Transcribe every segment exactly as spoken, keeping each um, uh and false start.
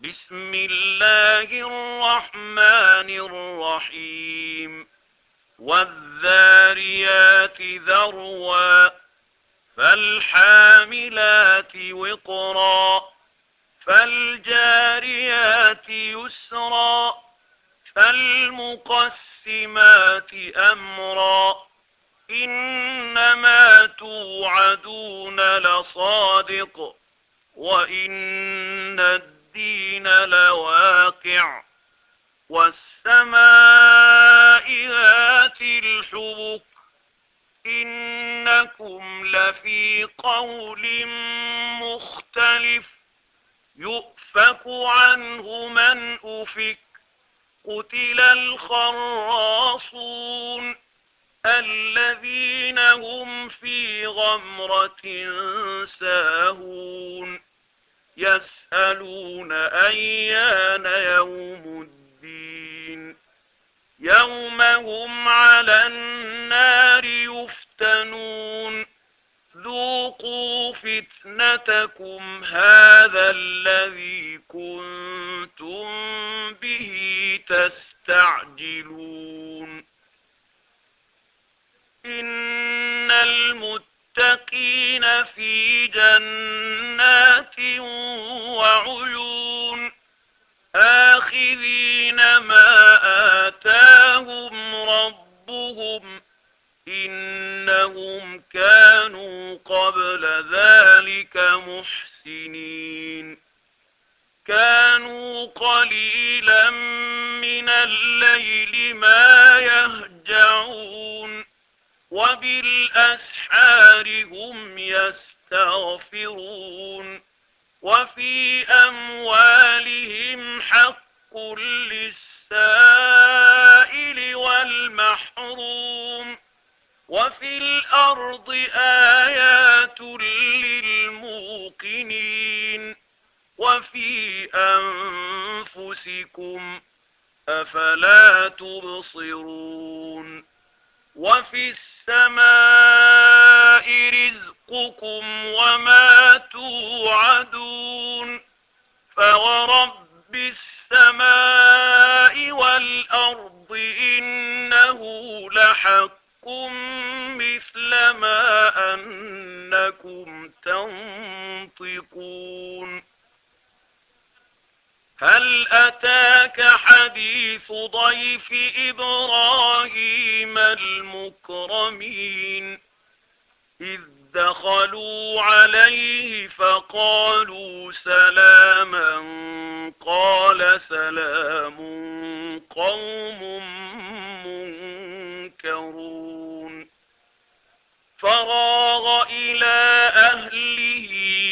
بسم الله الرحمن الرحيم والذاريات ذروا فالحاملات وقرا فالجاريات يسرا فالمقسمات أمرا إنما توعدون لصادق وإن الدين لواقع والسماء ذات الحبك إنكم لفي قول مختلف يؤفك عنه من أفك قتل الخراصون الذين هم في غمرة ساهون يسألون أيان يوم الدين يوم هم على النار يفتنون ذوقوا فتنتكم هذا الذي كنتم به تستعجلون إن المتقين في جنات وعيون آخذين ما آتاهم ربهم إنهم كانوا قبل ذلك محسنين كانوا قليلا من الليل ما يهجعون وبالأسحار هم يستغفرون وفي أموالهم حق للسائل والمحروم وفي الأرض آيات للموقنين وفي أنفسكم أفلا تبصرون وفي السماء رزقكم وما توعدون فورب السماء والأرض إنه لحق مثل ما أنكم تنطقون هل أتاك حديث ضيف إبراهيم المكرمين إذ دخلوا عليه فقالوا سلاما قال سلام قوم منكرون فراغ إلى أهله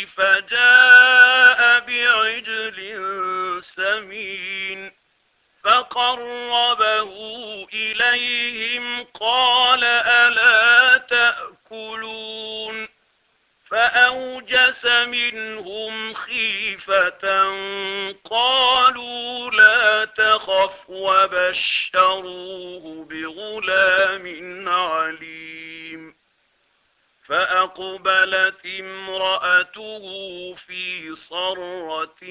فجاء بعجل سمين فقربه إليهم قال ألا تأكلون فأوجس منهم خيفة قالوا لا تخف وبشروه بغلام عليم فأقبلت امرأته في صرة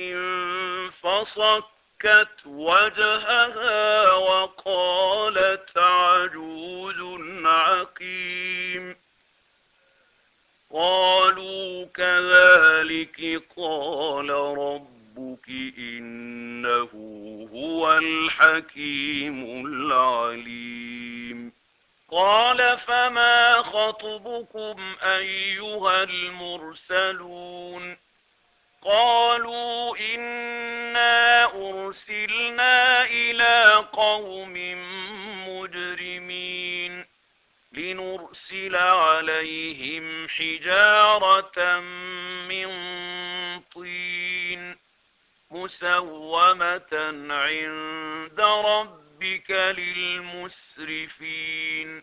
فصكت وجهها وقالت عجوز عقيم قالوا كذلك قال ربك إنه هو الحكيم العليم قال فما خطبكم أيها المرسلون قالوا إنا أرسلنا إلى قوم مجرمين لنرسل عليهم حجارة من طين مسومة عند ربك للمسرفين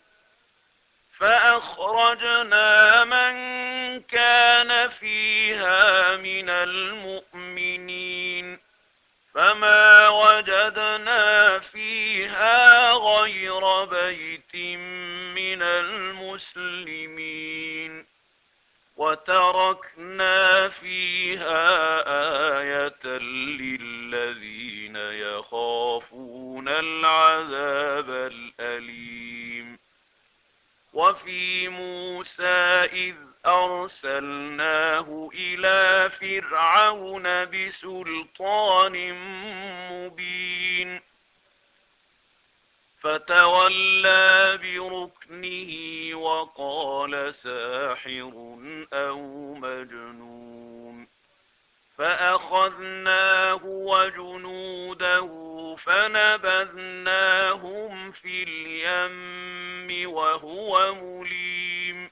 فأخرجنا من كان فيها من المؤمنين فما وجدنا فيها غير بيت من المسلمين وتركنا فيها آية الذين يخافون العذاب الأليم. وفي موسى إذ أرسلناه إلى فرعون بسلطان مبين فتولى بركنه وقال ساحر أو مجنون فأخذناه وجنوده فنبذناهم في اليم وهو مليم.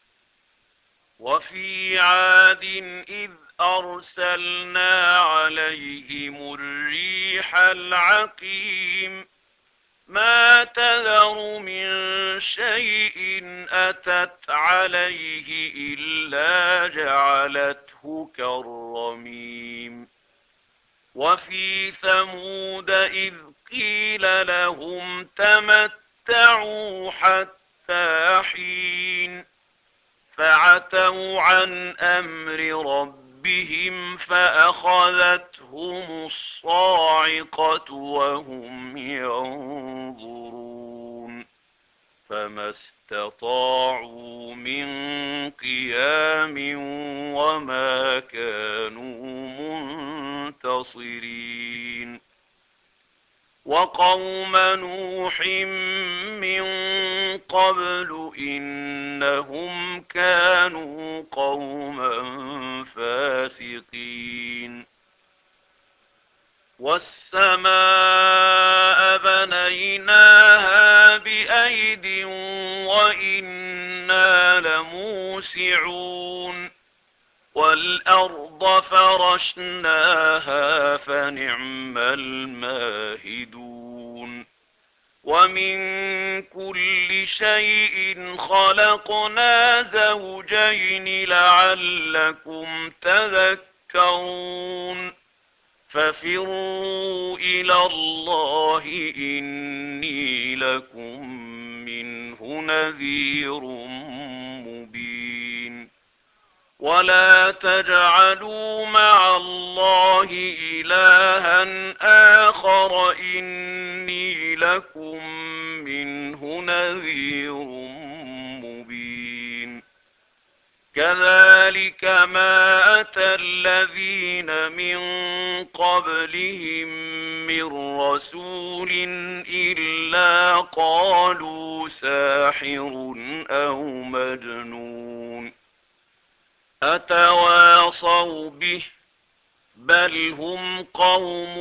وفي عاد إذ أرسلنا عليهم الريح العقيم ما تذر من شيء أتت عليه إلا جعلته كالرميم. وفي ثمود إذ قيل لهم تمتعوا حتى حين فعتوا عن أمر ربهم فأخذتهم الصاعقة وهم ينظرون فما استطاعوا من قيام وما كانوا منتصرين. وقوم نوح من قبل إنهم كانوا قوما فاسقين. والسماء بنيناها بأيد وإنا لموسعون. والأرض فرشناها فنعم الماهدون. ومن كل شيء خلقنا زوجين لعلكم تذكرون. ففروا إلى الله إني لكم منه نذير مبين. ولا تجعلوا مع الله إلها آخر إني لكم منه نذير مبين. كذلك ما أتى الذين من قبلهم من رسول إلا قالوا ساحر أو مجنون أتواصوا به بل هم قوم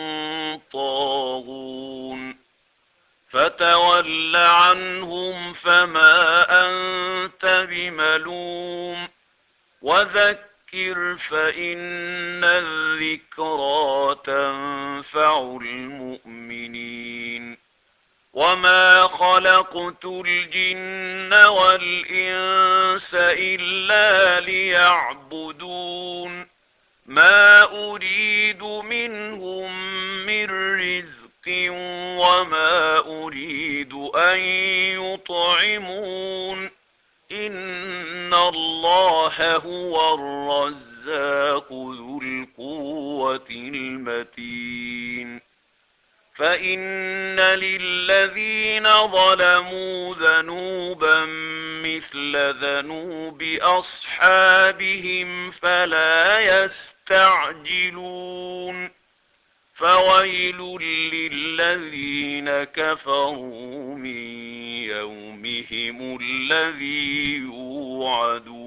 طاغون. فتول عنهم فما أنت بملوم وذكر فإن الذكرى تنفع المؤمنين. وما خلقت الجن والإنس إلا ليعبدون ما أريد منهم من رزق وما أريد أن يطعمون إن الله هو الرزاق ذو القوة المتين. فإن للذين ظلموا ذنوبا مثل ذنوب أصحابهم فلا يستعجلون. فويل للذين كفروا من يومهم الذي يوعدون.